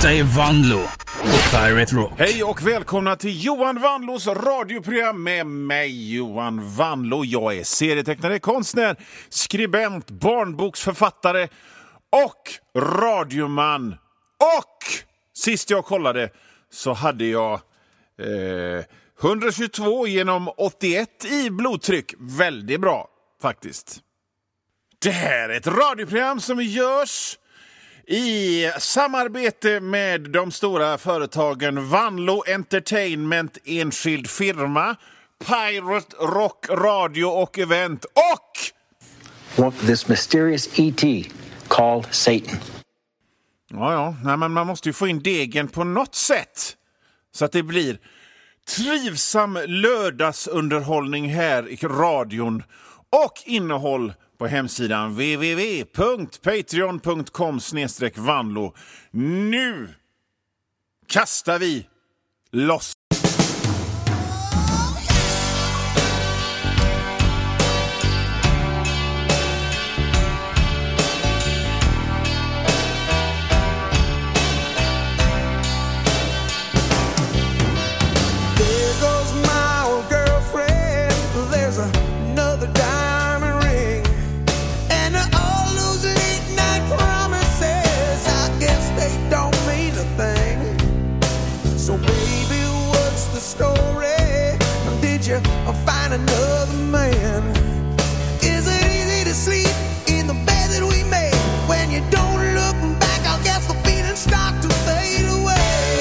Detta är Vanlo på Pirate Rock. Hej och välkomna till Johan Vanlos radioprogram med mig, Johan Vanlo. Jag är serietecknare, konstnär, skribent, barnboksförfattare och radioman. Och sist jag kollade så hade jag 122 genom 81 i blodtryck. Väldigt bra faktiskt. Det här är ett radioprogram som görs i samarbete med de stora företagen Vanlo Entertainment, enskild firma, Pirate Rock Radio och event och this mysterious ET called Satan. Ja, men man måste ju få in degen på något sätt så att det blir trivsam lördagsunderhållning här i radion och innehåll på hemsidan www.patreon.com/vanlo. Nu kastar vi loss. I'll find another man. Is it easy to sleep in the bed that we made? When you don't look back, I guess the feelings start to fade away.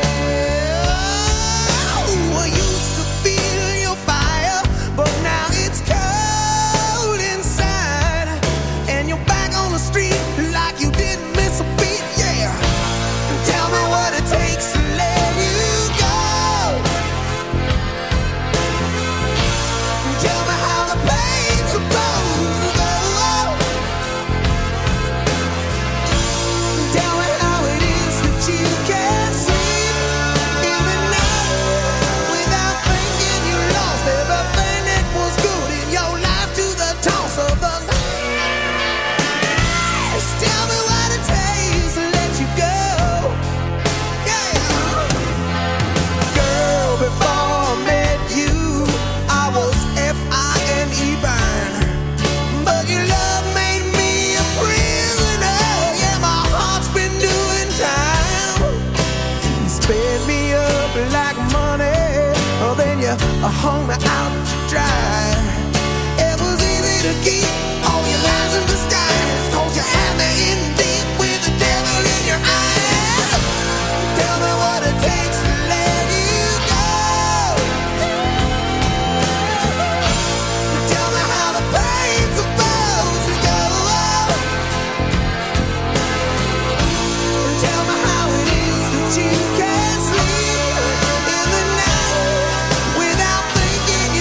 Oh, I used to feel your fire, but now it's cold inside. And you're back on the street like you didn't miss a beat, yeah. Tell me what it takes to let you go. Tell me how the pain's supposed to go. Tell me how it is that you can't sleep in the night without thinking you lost everything that was good in your life to the toss of the night. Tell me what it takes to let you go. Yeah. Girl, before I met you, I was F-I-N-E fine, but your love made me a prisoner. Yeah, my heart's been doing time. You sped me up like money, oh, then you hung me out to dry. It was easy to keep all your lies in disguise, 'cause you had me in deep with the devil in your eyes. Tell me what it takes to let you go. Tell me how the pain's supposed to go. Tell me how it is that you can't sleep in the night without thinking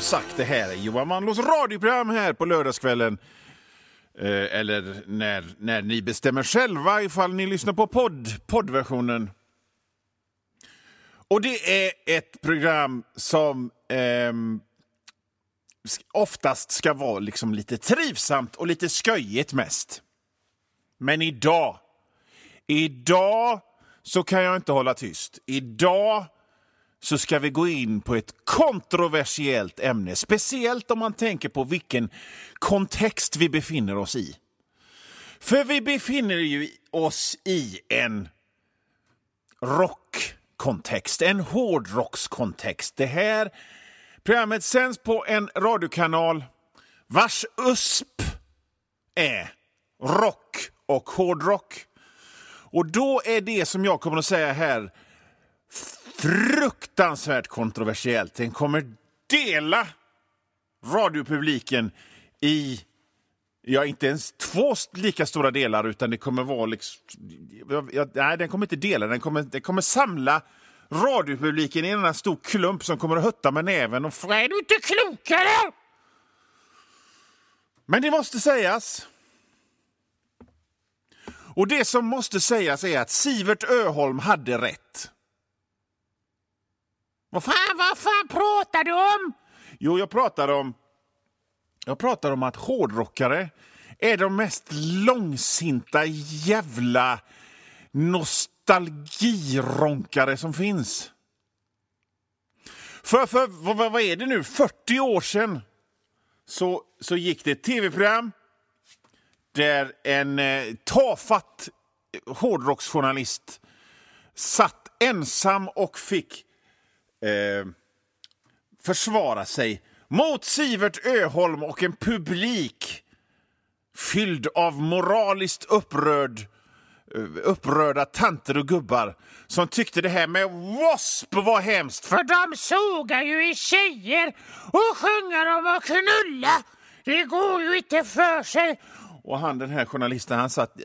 sagt, det här är Johan Manlås radioprogram här på lördagskvällen. Eller när ni bestämmer själva ifall ni lyssnar på poddversionen. Och det är ett program som oftast ska vara liksom lite trivsamt och lite sköjigt mest. Men idag så kan jag inte hålla tyst. Idag så ska vi gå in på ett kontroversiellt ämne. Speciellt om man tänker på vilken kontext vi befinner oss i. För vi befinner ju oss i en rockkontext, en hårdrockskontext. Det här programmet sänds på en radiokanal vars USP är rock och hårdrock. Och då är det som jag kommer att säga här fruktansvärt kontroversiellt. Den kommer dela radiopubliken i, inte ens 2 lika stora delar, utan det kommer vara liksom, nej, den kommer inte dela, den kommer samla radiopubliken i en stor klump som kommer att hutta med näven och fråga: är du inte klokare? Men det måste sägas. Och det som måste sägas är att Sivert Öholm hade rätt. Vad fan pratar du om? Jo, jag pratar om att hårdrockare är de mest långsinta jävla nostalgironkare som finns. För vad är det nu? 40 år sedan så gick det ett tv-program där en tafatt hårdrocksjournalist satt ensam och fick försvara sig mot Sivert Öholm och en publik fylld av moraliskt upprörda tanter och gubbar som tyckte det här med W.A.S.P. var hemskt. För de sågar ju i tjejer och sjunger om att knulla. Det går ju inte för sig. Och den här journalisten, han satt...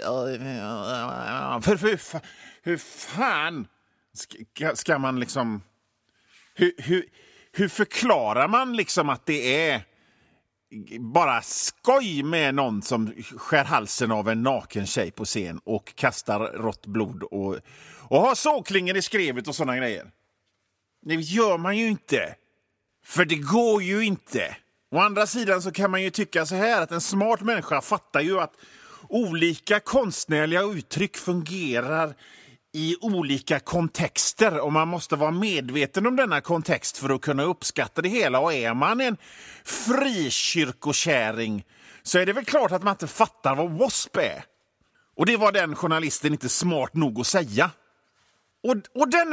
Hur fan ska man liksom... Hur förklarar man liksom att det är bara skoj med någon som skär halsen av en naken tjej på scen och kastar rått blod och har såklingen i skrevet och såna grejer? Det gör man ju inte. För det går ju inte. Å andra sidan så kan man ju tycka så här att en smart människa fattar ju att olika konstnärliga uttryck fungerar i olika kontexter och man måste vara medveten om denna kontext för att kunna uppskatta det hela. Och är man en frikyrkokäring så är det väl klart att man inte fattar vad W.A.S.P. är. Och det var den journalisten inte smart nog att säga. Och denna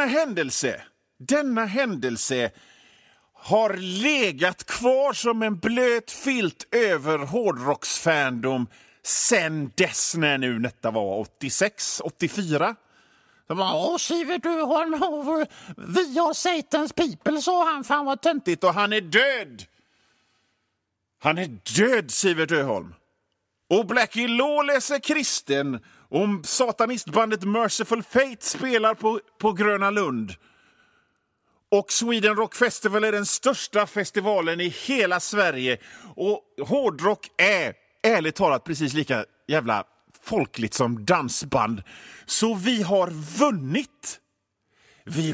händelse har legat kvar som en blöt filt över hårdrocksfandom sen dess, när nu detta var 86, 84. Sivert Öholm, vi har Satans people, sa han. Fan vad töntigt. Och han är död. Han är död, Sivert Öholm. Och Blackie Lawless är kristen. Och satanistbandet Merciful Fate spelar på Gröna Lund. Och Sweden Rock Festival är den största festivalen i hela Sverige. Och hårdrock är, ärligt talat, precis lika jävla folkligt som dansband. Så vi har vunnit. Vi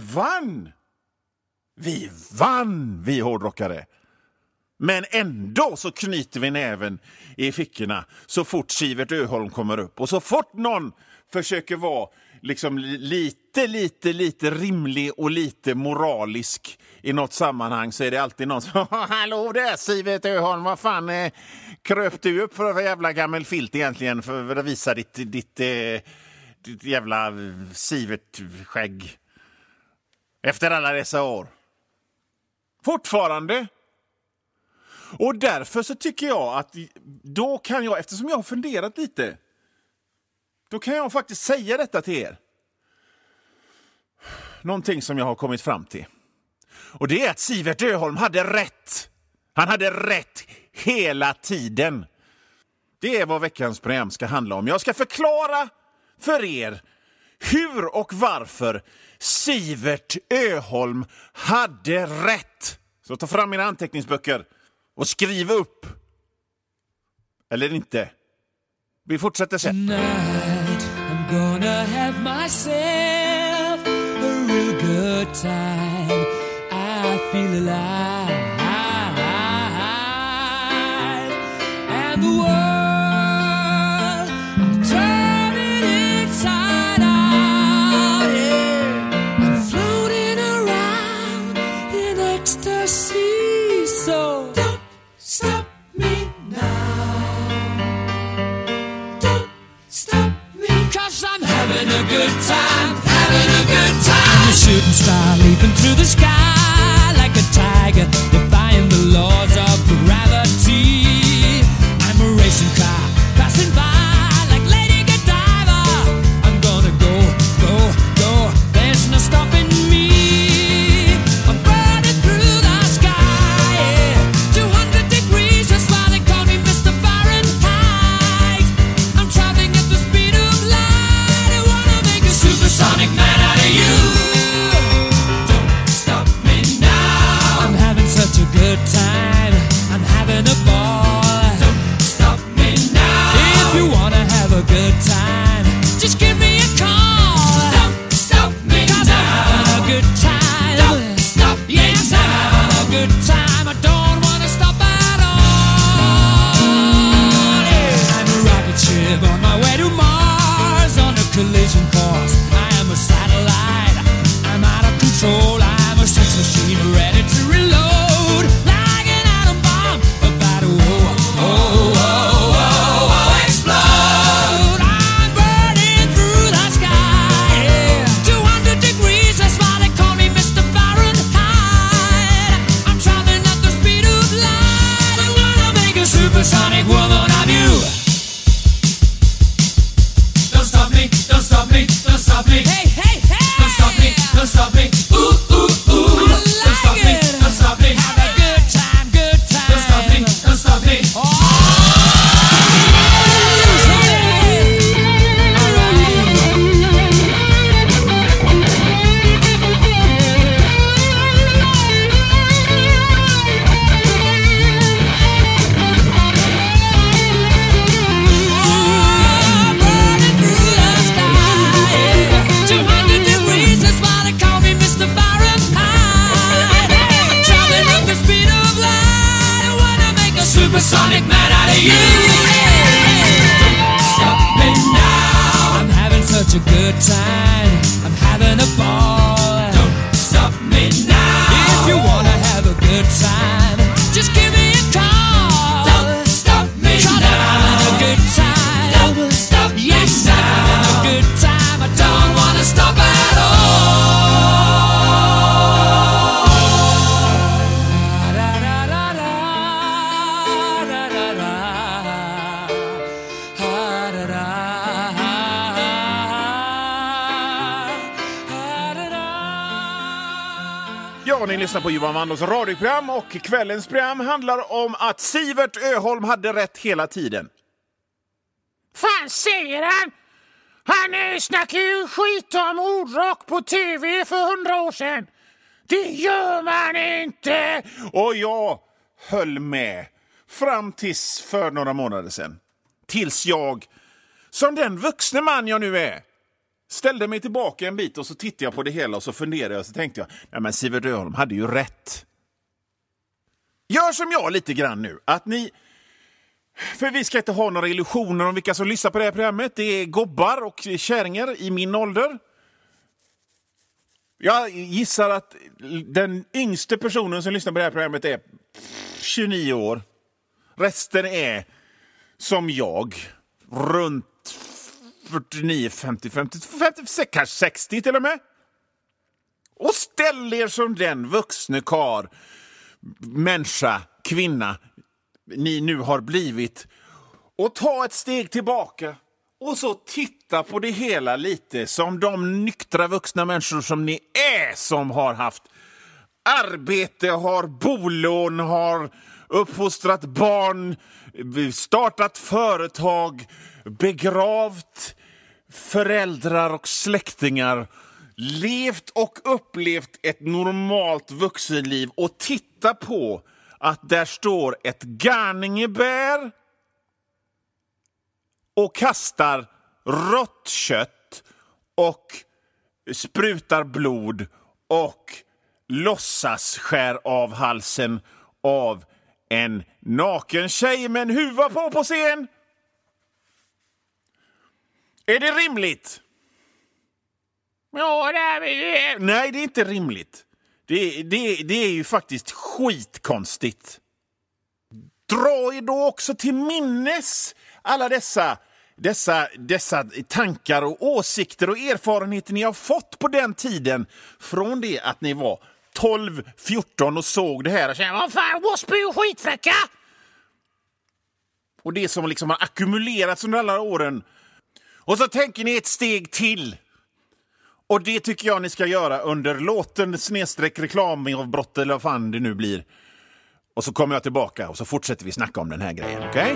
vann, vi hårdrockare. Men ändå så knyter vi näven i fickorna så fort Sivert Öholm kommer upp. Och så fort någon försöker vara liksom lite rimlig och lite moralisk i något sammanhang, så är det alltid någon som hallå där Sivert Öholm, vad fan kröp du upp för en jävla gammal filt egentligen för att visa ditt jävla Sivert-skägg efter alla dessa år. Fortfarande. Och därför så tycker jag att då kan jag, eftersom jag har funderat lite, då kan jag faktiskt säga detta till er. Någonting som jag har kommit fram till. Och det är att Sivert Öholm hade rätt. Han hade rätt hela tiden. Det är vad veckans program ska handla om. Jag ska förklara för er hur och varför Sivert Öholm hade rätt. Så ta fram era anteckningsböcker och skriv upp. Eller inte. Vi fortsätter sen. Tonight I'm gonna have myself a real good time. I feel alive. And the world, I'm turning inside out. Yeah. I'm floating around in ecstasy. So don't stop me now. Don't stop me, 'cause I'm having a good time, having a good time. I'm a shooting star leaping through the sky like a tiger, defying the laws of gravity. I'm a racing car passing by like Lady Godiva. I'm gonna go, go, go. There's no stopping me. I'm burning through the sky, yeah. 200 degrees, that's why they call me Mr. Fahrenheit. I'm traveling at the speed of light. I wanna make a supersonic man out of you. Don't stop me now. I'm having such a good time. I'm having a ball. Don't stop me now. If you wanna have a good time, just give me a call. Don't stop me now. 'Cause I'm having a good time. Don't stop me now. Yes, I'm having a good time. I don't wanna stop at all. Yeah. I'm a rocket ship on my way to Mars on a collision course. I am a satellite. I'm out of control. I'm a sex machine ready to reload. Like an atom bomb about to explode. I'm burning through the sky. Yeah. 200 degrees, that's why they call me Mr. Fahrenheit. I'm traveling at the speed of light. I wanna make a supersonic woman of you. Don't stop me, don't stop me, don't stop me. Hey, hey, hey! Don't stop me, don't stop me. Ooh, ooh, ooh. Don't stop me, don't stop me. Have a good time, good time. Don't stop me, don't stop me. Supersonic man out of you. Don't stop me now. I'm having such a good time. I'm having a ball. Don't stop me now. If you wanna have a good time, just give me a call. Don't stop me now. I'm having a good time. Don't stop me now. Yes, I'm having a good time. I don't wanna stop at all. Ja, ni lyssnar på Johan Wandos radioprogram och kvällens program handlar om att Sivert Öholm hade rätt hela tiden. Fan säger han? Han snackar ju skit om ordrock på tv för 100 år sedan. Det gör man inte! Och jag höll med fram tills för några månader sedan. Tills jag, som den vuxna man jag nu är, ställde mig tillbaka en bit och så tittade jag på det hela och så funderade jag och så tänkte jag, nej men Sivert Öholm hade ju rätt. Gör som jag lite grann nu, att ni, för vi ska inte ha några illusioner om vilka som lyssnar på det här programmet. Det är gobbar och kärringar i min ålder. Jag gissar att den yngste personen som lyssnar på det här programmet är 29 år. Resten är som jag, runt 49, 50, 56, kanske 60 till och med. Och ställ er som den vuxne kar, människa, kvinna ni nu har blivit och ta ett steg tillbaka och så titta på det hela lite som de nyktra vuxna människor som ni är, som har haft arbete, har bolån, har uppfostrat barn, startat företag, begravt föräldrar och släktingar, levt och upplevt ett normalt vuxenliv och titta på att där står ett garningebär och kastar rått kött och sprutar blod och låtsas skär av halsen av en naken tjej med en huva på scen. Är det rimligt? Ja, Nej, det är inte rimligt. Det är ju faktiskt skitkonstigt. Dra er då också till minnes alla dessa tankar och åsikter och erfarenheter ni har fått på den tiden från det att ni var 12-14 och såg det här och kände, vad fan, Wasby är skitfräcka! och det som liksom har ackumulerats under alla åren. Och så tänker ni ett steg till. Och det tycker jag ni ska göra under låten /reklamavbrott eller vad fan det nu blir. Och så kommer jag tillbaka och så fortsätter vi snacka om den här grejen, okej?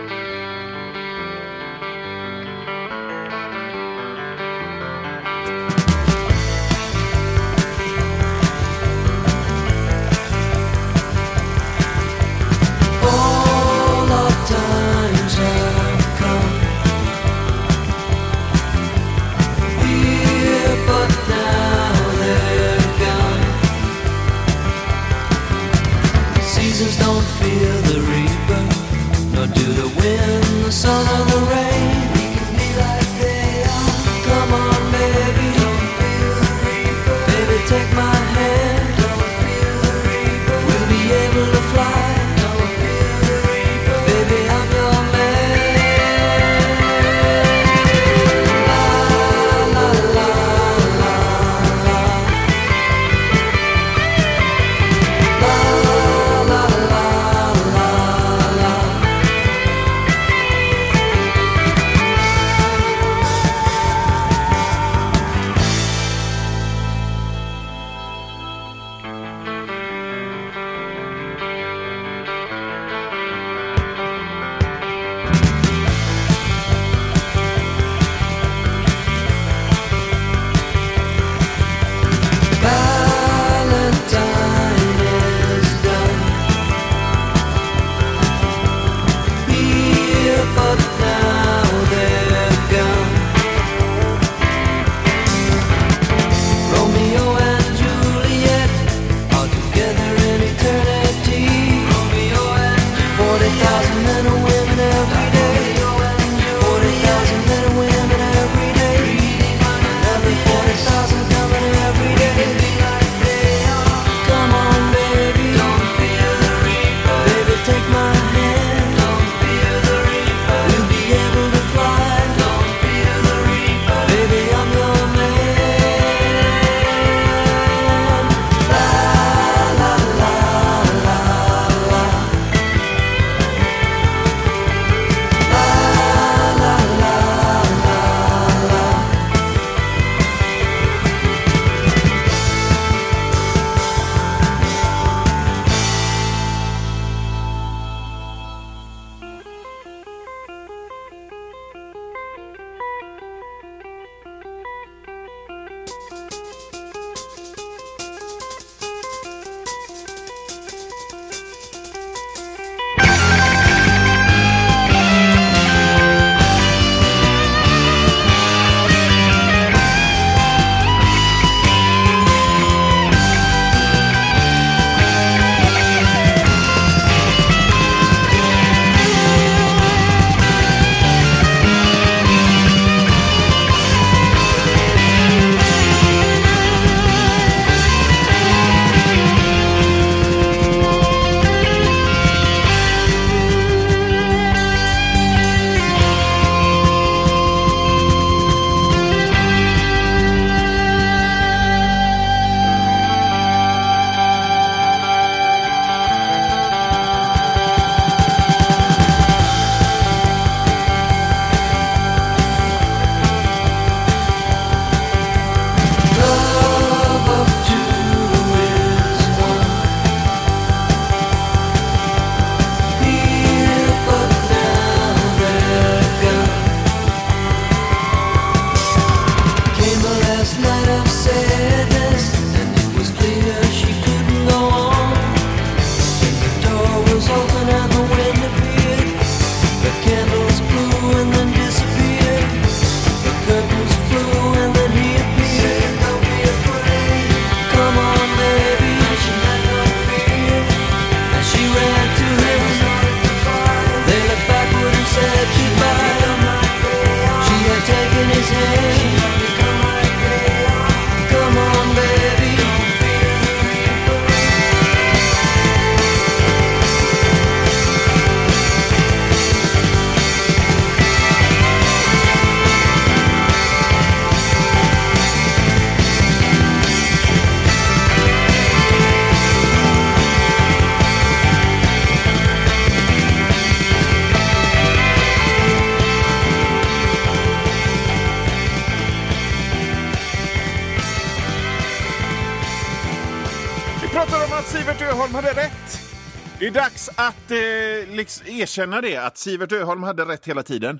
Öholm hade rätt. Det är dags att erkänna det, att Sivert Öholm hade rätt hela tiden.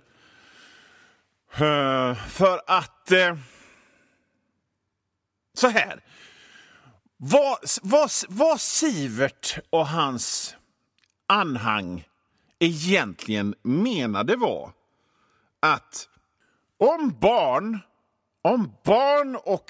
För att... så här. Vad Sivert och hans anhang egentligen menade var att om barn och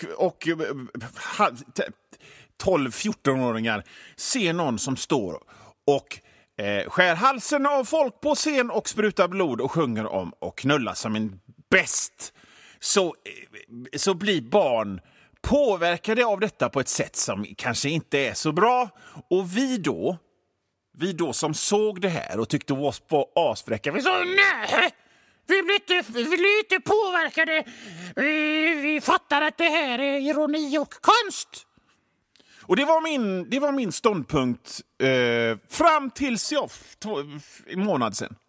12-14-åringar ser någon som står och skär halsen av folk på scen och sprutar blod och sjunger om och knulla som en bäst, så blir barn påverkade av detta på ett sätt som kanske inte är så bra. Och vi då som såg det här och tyckte oss på asfräcka, vi sa nej, vi blir inte påverkade. Vi fattar att det här är ironi och konst. Och det var min ståndpunkt fram tills en månad sedan.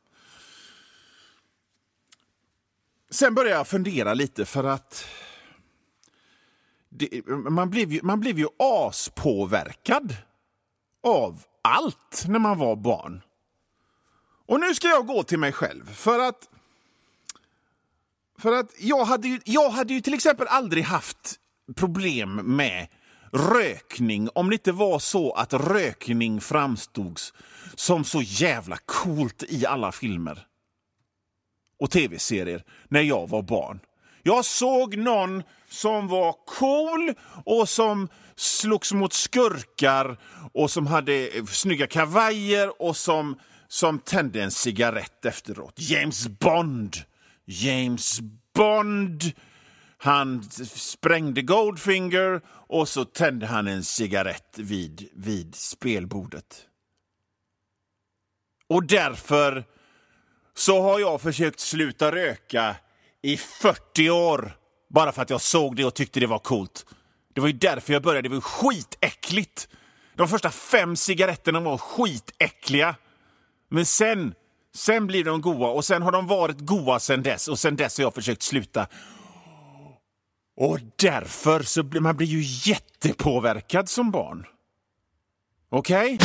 Sen började jag fundera lite, för att man blev ju aspåverkad av allt när man var barn. Och nu ska jag gå till mig själv, för att jag hade ju till exempel aldrig haft problem med rökning om det inte var så att rökning framstods som så jävla coolt i alla filmer och tv-serier när jag var barn. Jag såg någon som var cool och som slogs mot skurkar och som hade snygga kavajer och som tände en cigarett efteråt. James Bond. Han sprängde Goldfinger och så tände han en cigarett vid spelbordet. Och därför så har jag försökt sluta röka i 40 år. Bara för att jag såg det och tyckte det var coolt. Det var ju därför jag började. Det var skitäckligt. De första 5 cigaretterna var skitäckliga. Men sen blir de goda. Och sen har de varit goda sen dess. Och sen dess har jag försökt sluta. Och därför så blir man ju jättepåverkad som barn. Okej?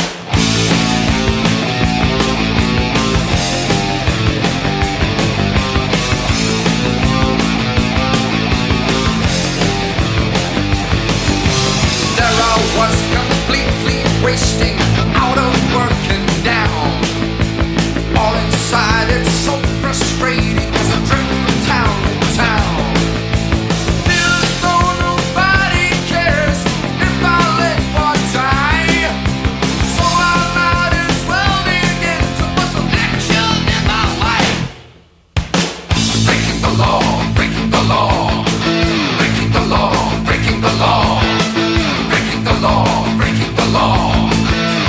There I was completely wasting out of work and down. All inside it's so frustrating as a dreadful town in town. Feels though nobody cares if I let one die. So I might as well begin to put some action in my life. Breaking the law, breaking the law, breaking the law, breaking the law. Breaking the law,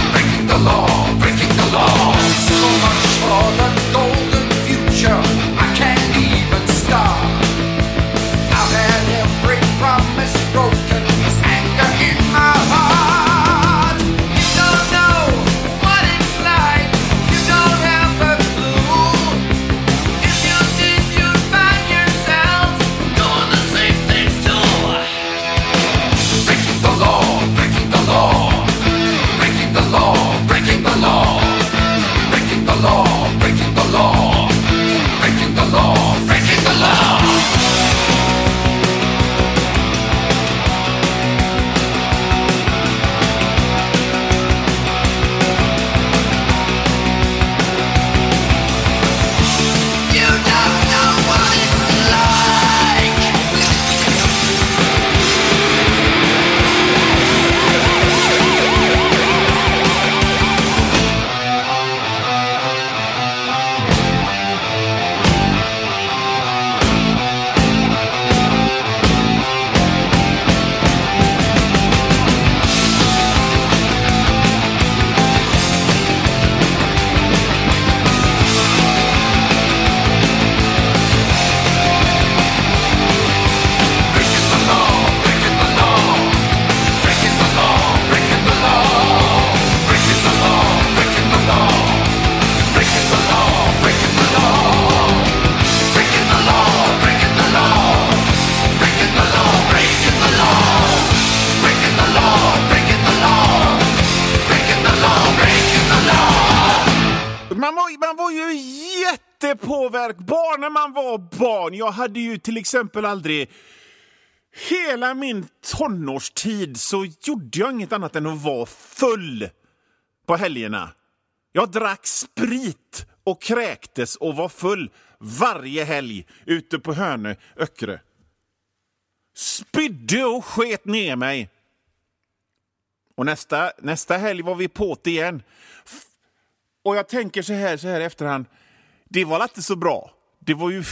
jättepåverkbar när man var barn. Jag hade ju till exempel aldrig... Hela min tonårstid så gjorde jag inget annat än att vara full på helgerna. Jag drack sprit och kräktes och var full varje helg ute på Hönö, Öckerö. Spydde och sket ner mig. Och nästa helg var vi på det igen. Och jag tänker så här efterhand. Det var inte så bra. Det var ju...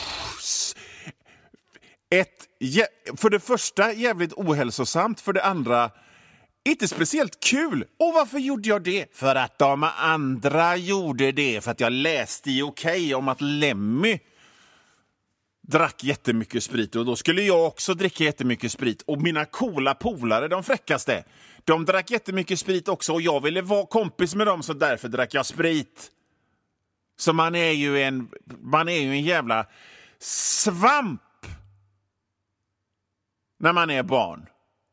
för det första jävligt ohälsosamt. För det andra inte speciellt kul. Och varför gjorde jag det? För att de andra gjorde det. För att jag läste i Okej om att Lemmy drack jättemycket sprit. Och då skulle jag också dricka jättemycket sprit. Och mina coola polare, de fräckaste, de drack jättemycket sprit också. Och jag ville vara kompis med dem, så därför drack jag sprit. Så man är ju en jävla svamp när man är barn.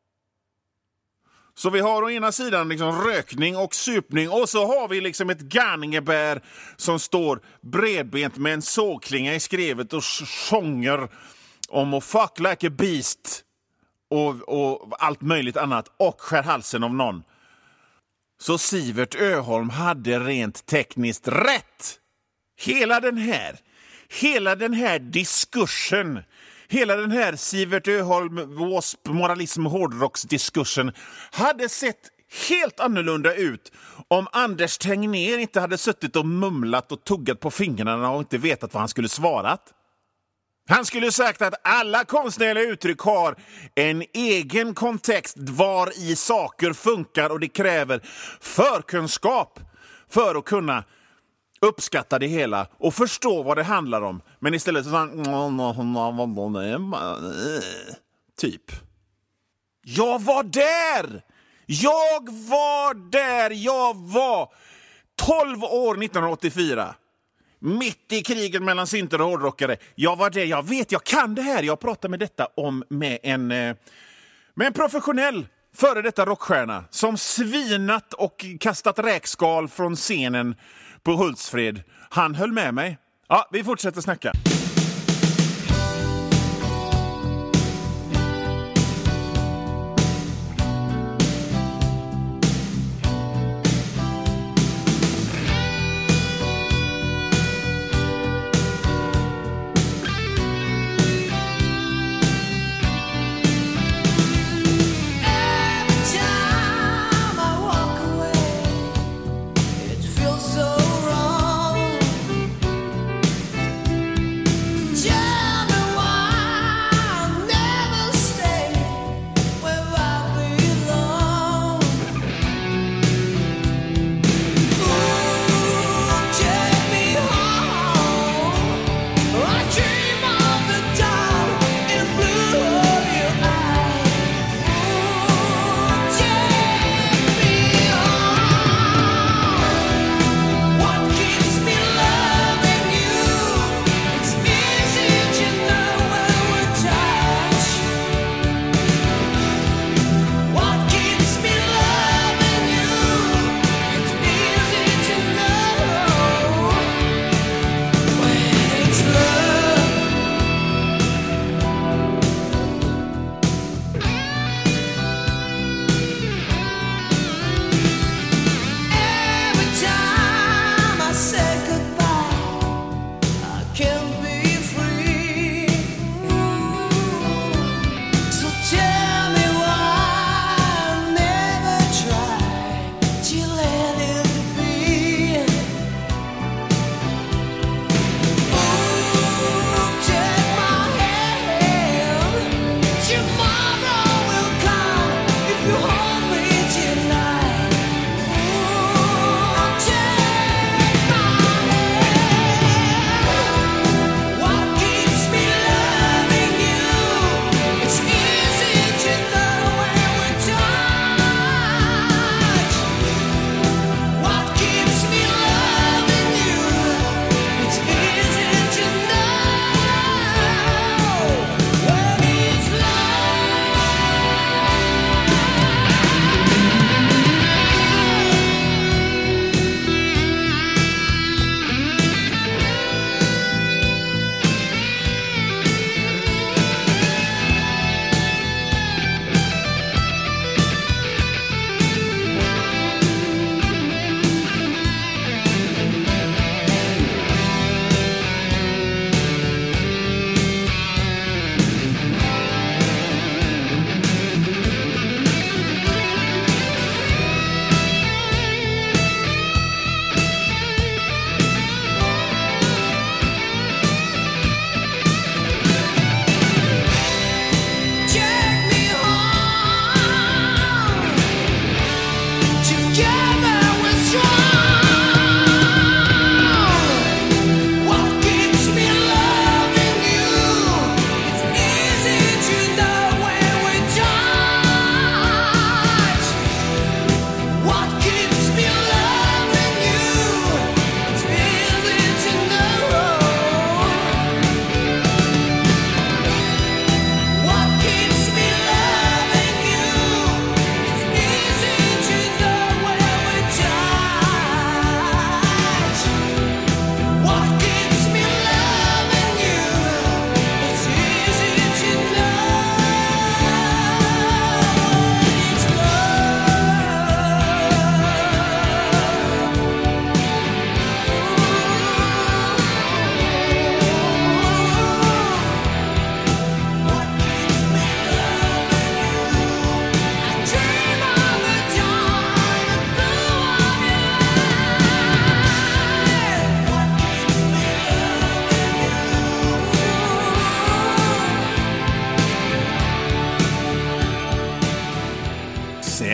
Så vi har å ena sidan liksom rökning och supning, och så har vi liksom ett garningebär som står bredbent med en sågklinga i skrevet och sjunger om att fuck like a beast och allt möjligt annat, och skär halsen av någon. Så Sivert Öholm hade rent tekniskt rätt. Hela den här diskursen, hela den här Sivert Öholm, wasp, moralism, hårdrocksdiskursen hade sett helt annorlunda ut om Anders Tegnér inte hade suttit och mumlat och tuggat på fingrarna och inte vetat vad han skulle svarat. Han skulle sagt att alla konstnärliga uttryck har en egen kontext var i saker funkar, och det kräver förkunskap för att kunna uppskatta det hela och förstå vad det handlar om. Men istället så sa han typ. Jag var där! Jag var 12 år 1984. Mitt i kriget mellan synter och hårdrockare. Jag var där, jag vet, jag kan det här. Jag pratar med detta med en professionell före detta rockstjärna som svinat och kastat räkskal från scenen på Hultsfred. Han höll med mig. Ja, vi fortsätter snacka.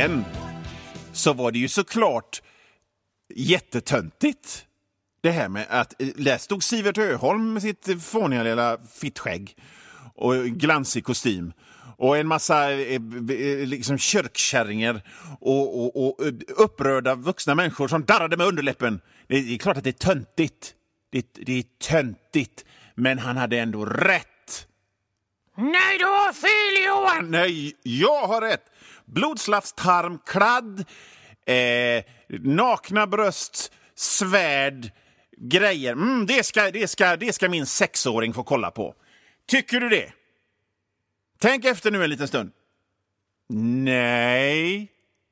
sen så var det ju såklart jättetöntigt. Det här med att där stod Sivert Öholm med sitt fåniga lilla fittskägg och glansig kostym. Och en massa liksom kyrkkärringar och upprörda vuxna människor som darrade med underläppen. Det är klart att det är töntigt. Det är töntigt. Men han hade ändå rätt. Nej, du har fel, Johan! Nej, jag har rätt. Blodslafstarm, kladd, nakna bröst, svärd, grejer. Det ska min 6-åring få kolla på. Tycker du det? Tänk efter nu en liten stund. Nej.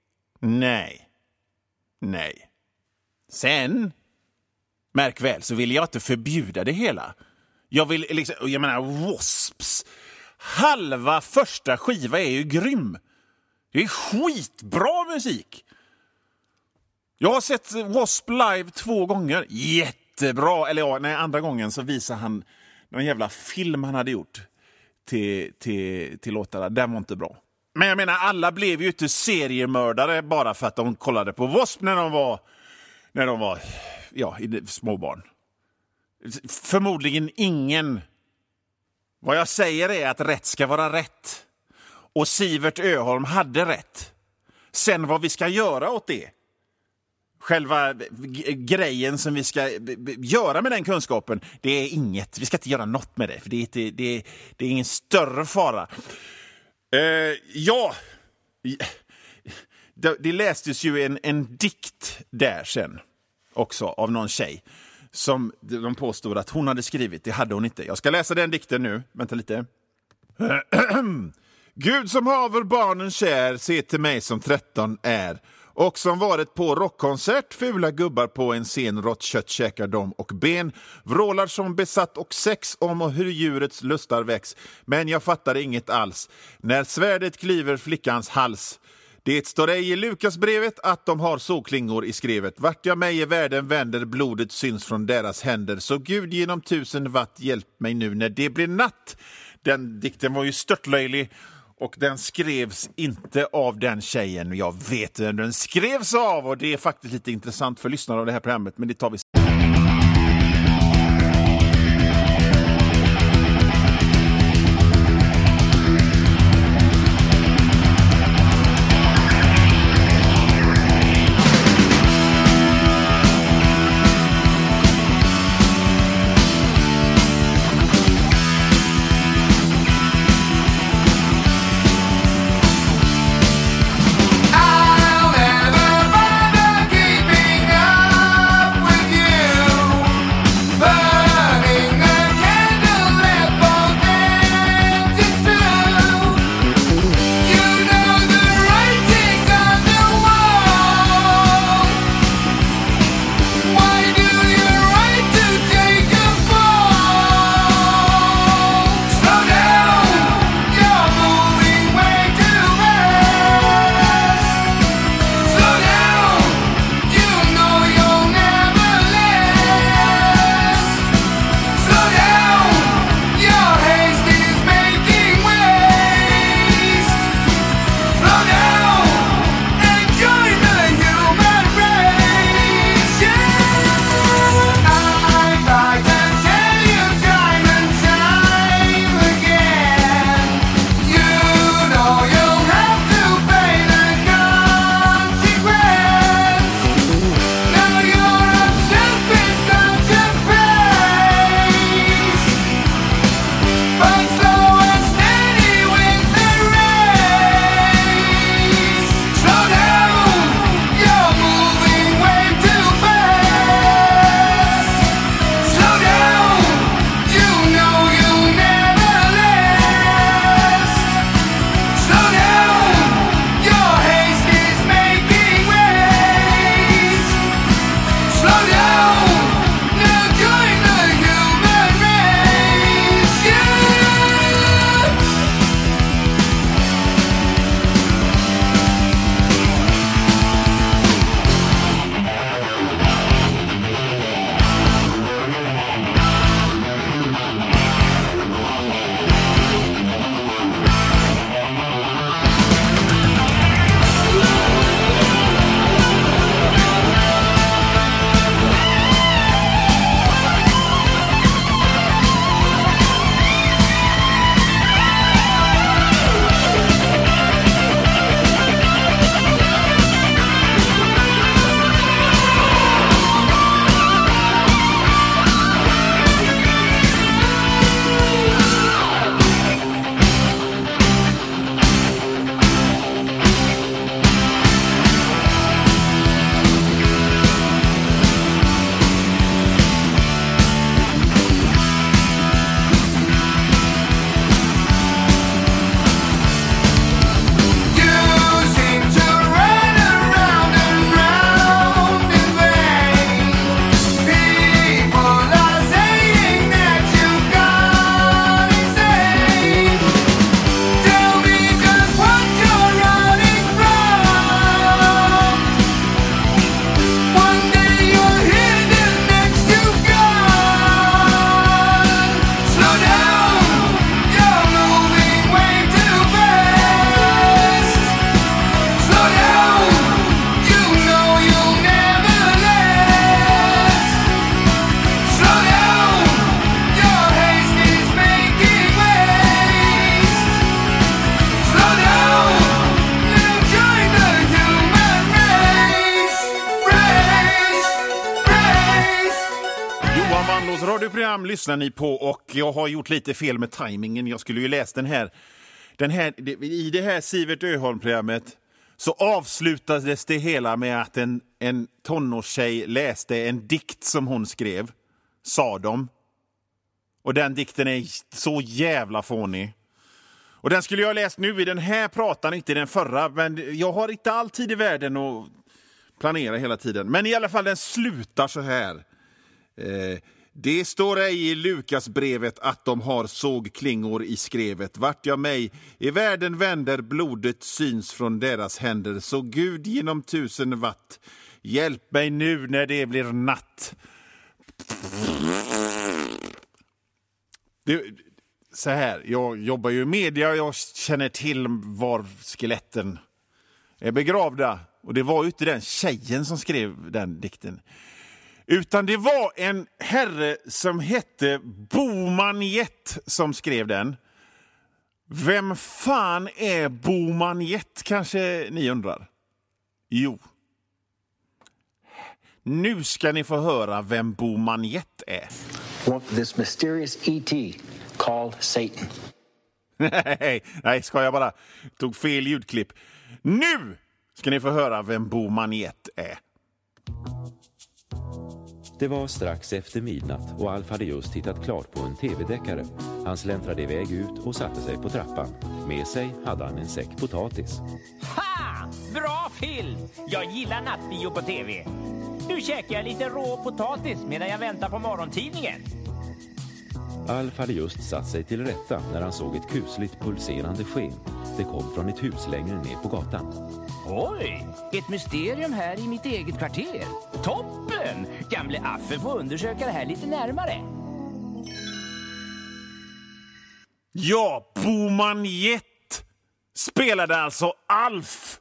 Sen, märk väl, så vill jag inte förbjuda det hela. Jag menar, Wasps halva första skiva är ju grym. Det är skitbra musik. Jag har sett Wasp live 2 gånger. Jättebra. Eller ja, andra gången så visar han någon jävla film han hade gjort till låtarna. Den var inte bra. Men jag menar, alla blev ju inte seriemördare bara för att de kollade på Wasp när de var småbarn. Förmodligen ingen. Vad jag säger är att rätt ska vara rätt. Och Sivert Öholm hade rätt. Sen vad vi ska göra åt det. Själva grejen som vi ska göra med den kunskapen, det är inget. Vi ska inte göra något med det, för det är ingen större fara. Det lästes ju en dikt där sen också av någon tjej som de påstod att hon hade skrivit. Det hade hon inte. Jag ska läsa den dikten nu. Vänta lite. Gud som haver barnen kär, se till mig som 13 är. Och som varit på rockkonsert, fula gubbar på en scen, rått kött käkar dom och ben, vrålar som besatt och sex om och hur djurets lustar väx. Men jag fattar inget alls, när svärdet kliver flickans hals. Det står ej i Lukasbrevet att de har såklingor i skrevet. Vart jag mig i världen vänder, blodet syns från deras händer. Så Gud genom 1000 watt, hjälp mig nu när det blir natt. Den dikten var ju störtlöjlig. Och den skrevs inte av den tjejen. Jag vet vem den skrevs av. Och det är faktiskt lite intressant för lyssnare av det här programmet. Men det tar vi. I'll never bother keeping up with you. lyssnar ni på, och jag har gjort lite fel med tajmingen. Jag skulle ju läst den här i det här Sivert Öholm-programmet så avslutades det hela med att en tonårstjej läste en dikt som hon skrev, sa de. Och den dikten är så jävla fånig. Och den skulle jag ha läst nu i den här pratan, inte i den förra. Men jag har inte alltid i världen att planera hela tiden. Men i alla fall, den slutar så här. Det står ej i Lukasbrevet att de har sågklingor i skrevet. Vart jag mig i världen vänder, blodet syns från deras händer. Så Gud genom 1000 watt, hjälp mig nu när det blir natt. Så här, jag jobbar ju i media och jag känner till var skeletten är begravda. Och det var ju inte den tjejen som skrev den dikten. Utan det var en herre som hette Boman Jett som skrev den. Vem fan är Boman Jett, kanske ni undrar? Jo. Nu ska ni få höra vem Boman Jett är. This mysterious E.T. called Satan. Nej, ska jag bara. Tog fel ljudklipp. Nu ska ni få höra vem Boman Jett är. Det var strax efter midnatt och Alf hade just tittat klart på en tv-deckare. Han släntrade iväg ut och satte sig på trappan. Med sig hade han en säck potatis. Ha! Bra film! Jag gillar nattbio på tv. Nu käkar jag lite rå potatis medan jag väntar på morgontidningen. Alf hade just satt sig till rätta när han såg ett kusligt pulserande sken. Det kom från ett hus längre ner på gatan. Oj, ett mysterium här i mitt eget kvarter. Toppen! Gamle Affe får undersöka det här lite närmare. Ja, Boman Jett spelade alltså Alf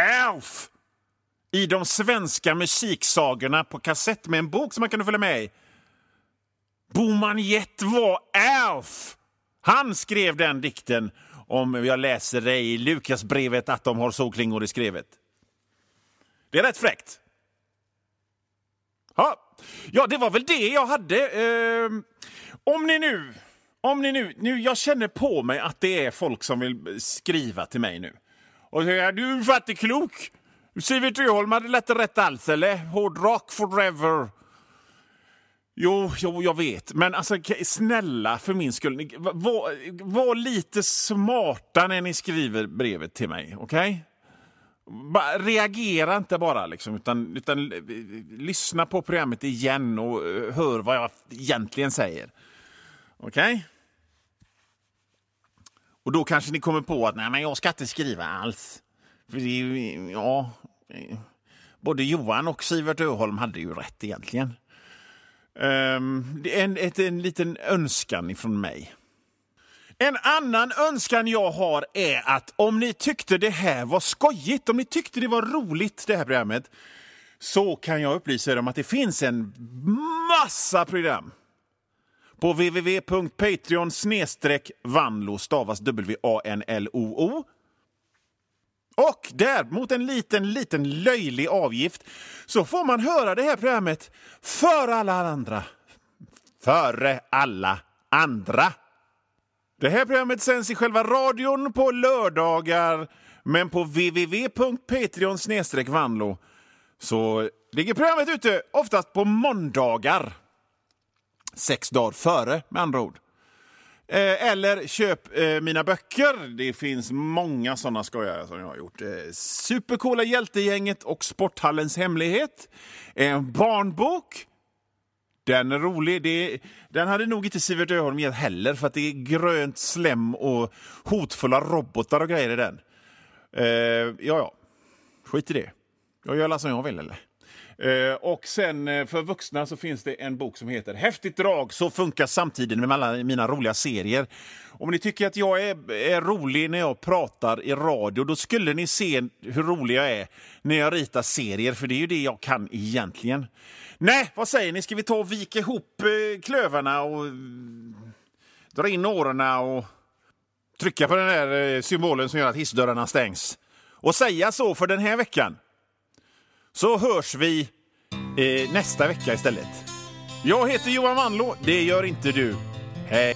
i de svenska musiksagorna på kassett med en bok som man kunde följa med i. Boman Jett var Alf. Han skrev den dikten, om jag läser det i Lukasbrevet att de har sågklingor i skrevet. Det är rätt fräckt. Ja, det var väl det jag hade. Om ni nu, jag känner på mig att det är folk som vill skriva till mig nu. Och säger, du är fattig klok. Sivert Öholm hade lätt rätt alls, eller? Hårdrock forever. Jo, jag vet. Men alltså, snälla, för min skull, var lite smarta när ni skriver brevet till mig, okej? Reagera inte bara, liksom, utan lyssna på programmet igen och hör vad jag egentligen säger. Okej? Och då kanske ni kommer på att nej, men jag ska inte skriva alls. För både Johan och Sivert Öholm hade ju rätt egentligen. Det är en liten önskan ifrån mig. En annan önskan jag har är att om ni tyckte det här var skojigt, om ni tyckte det var roligt det här programmet, så kan jag upplysa er om att det finns en massa program på www.patreon.com/Vanlo, stavas WANLOO. Och där, mot en liten löjlig avgift, så får man höra det här programmet före alla andra. Före alla andra. Det här programmet sänds i själva radion på lördagar, men på www.patreon.com/Vanlo så ligger programmet ute oftast på måndagar. 6 dagar före, med andra ord. Eller köp mina böcker. Det finns många sådana skojare som jag har gjort. Supercoola hjältegänget och Sporthallens hemlighet. En barnbok. Den är rolig. Den hade nog inte Sivert Öholm med heller, för att det är grönt slem och hotfulla robotar och grejer i den. Ja. Skit i det. Jag gör alla som jag vill, eller? Och sen för vuxna så finns det en bok som heter Häftigt drag, så funkar samtiden med alla mina roliga serier. Om ni tycker att jag är rolig när jag pratar i radio, då skulle ni se hur rolig jag är när jag ritar serier, för det är ju det jag kan egentligen. Nej, vad säger ni? Ska vi ta och vika ihop klövarna och dra in årorna och trycka på den där symbolen som gör att hissdörrarna stängs och säga så för den här veckan? Så hörs vi nästa vecka istället. Jag heter Johan Wanlå, det gör inte du. Hej!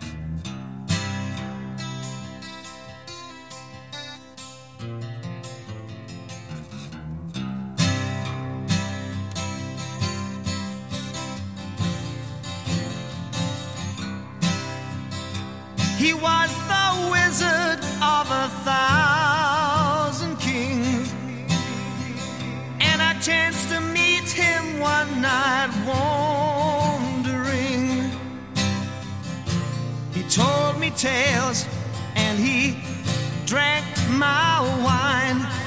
He was the wizard of 1,000 kings, and I chanced to meet him one night wandering. He told me tales and he drank my wine.